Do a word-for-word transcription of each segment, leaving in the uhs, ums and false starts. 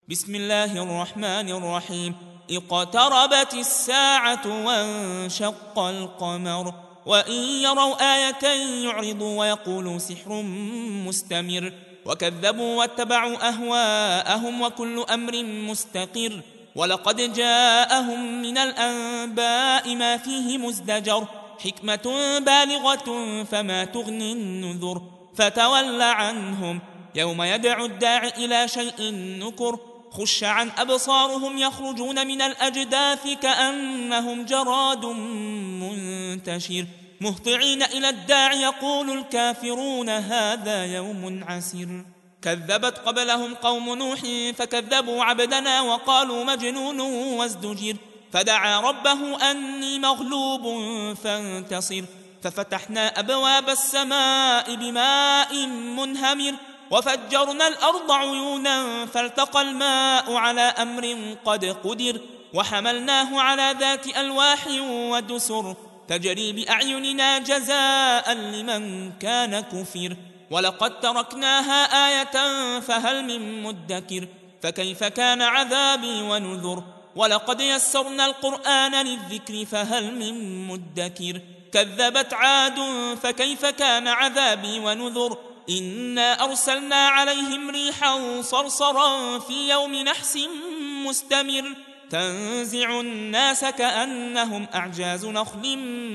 بسم الله الرحمن الرحيم. اقتربت الساعة وانشق القمر وإن يروا آية يعرضوا ويقولوا سحر مستمر وكذبوا واتبعوا أهواءهم وكل أمر مستقر ولقد جاءهم من الأنباء ما فيه مزدجر حكمة بالغة فما تغني النذر فتول عنهم يوم يدعو الداع إلى شيء نكر خش عن أبصارهم يخرجون من الأجداث كأنهم جراد منتشر مهطعين إلى الداع يقول الكافرون هذا يوم عسير كذبت قبلهم قوم نوح فكذبوا عبدنا وقالوا مجنون وازدجر فدعا ربه أني مغلوب فانتصر ففتحنا أبواب السماء بماء منهمر وفجرنا الأرض عيونا فالتقى الماء على أمر قد قدر وحملناه على ذات ألواح ودسر تجري بأعيننا جزاء لمن كان كفر ولقد تركناها آية فهل من مدكر فكيف كان عذابي ونذر ولقد يسرنا القرآن للذكر فهل من مدكر كذبت عاد فكيف كان عذابي ونذر إنا أرسلنا عليهم ريحا صرصرا في يوم نحس مستمر تنزع الناس كأنهم أعجاز نخل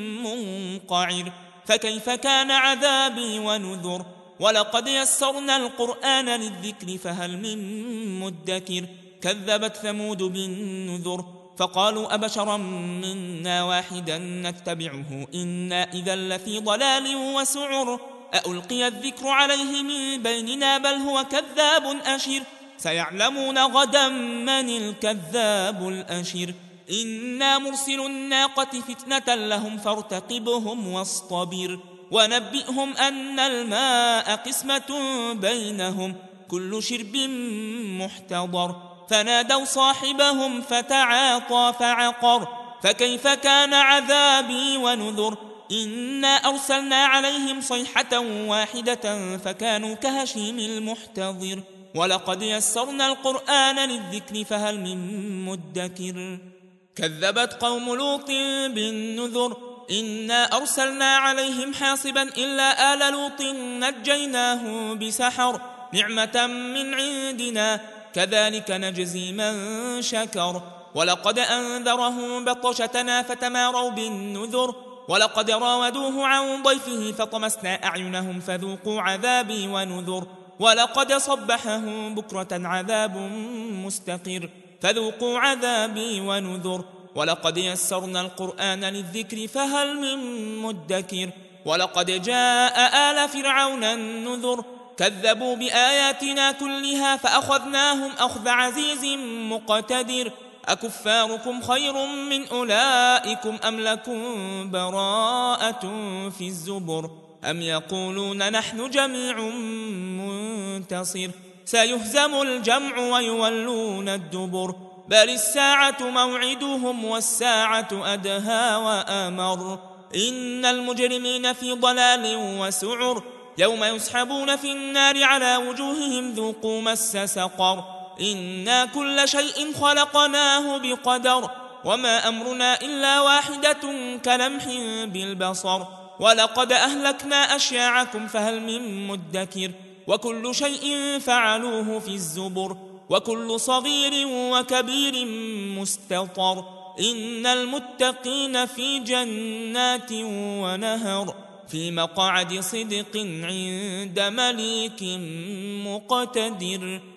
منقعر فكيف كان عذابي ونذر ولقد يسرنا القرآن للذكر فهل من مدكر كذبت ثمود بالنذر فقالوا أبشرا منا واحدا نتبعه إنا إذا لفي ضلال وسعر أألقي الذكر عليه من بيننا بل هو كذاب أشر سيعلمون غدا من الكذاب الأشر إنا مرسل الناقة فتنة لهم فارتقبهم واصطبر ونبئهم أن الماء قسمة بينهم كل شرب محتضر فنادوا صاحبهم فتعاطى فعقر فكيف كان عذابي ونذر إنا أرسلنا عليهم صيحة واحدة فكانوا كهشيم المحتضر ولقد يسرنا القرآن للذكر فهل من مدكر كذبت قوم لوط بالنذر إنا أرسلنا عليهم حاصبا إلا آل لوط نجيناه بسحر نعمة من عندنا كذلك نجزي من شكر ولقد أنذرهم بطشتنا فتماروا بالنذر ولقد راودوه عن ضيفه فطمسنا أعينهم فذوقوا عذابي ونذر ولقد صبحهم بكرة عذاب مستقر فذوقوا عذابي ونذر ولقد يسرنا القرآن للذكر فهل من مدكر ولقد جاء آل فرعون النذر كذبوا بآياتنا كلها فأخذناهم أخذ عزيز مقتدر أكفاركم خير من أولئكم أم لكم براءة في الزبر أم يقولون نحن جميع منتصر سيهزم الجمع ويولون الدبر بل الساعة موعدهم والساعة أدهى وأمر إن المجرمين في ضلال وسعر يوم يسحبون في النار على وجوههم ذوقوا مس سقر إنا كل شيء خلقناه بقدر وما أمرنا إلا واحدة كلمح بالبصر ولقد أهلكنا أشياعكم فهل من مدكر وكل شيء فعلوه في الزبر وكل صغير وكبير مستطر إن المتقين في جنات ونهر في مقعد صدق عند مليك مقتدر.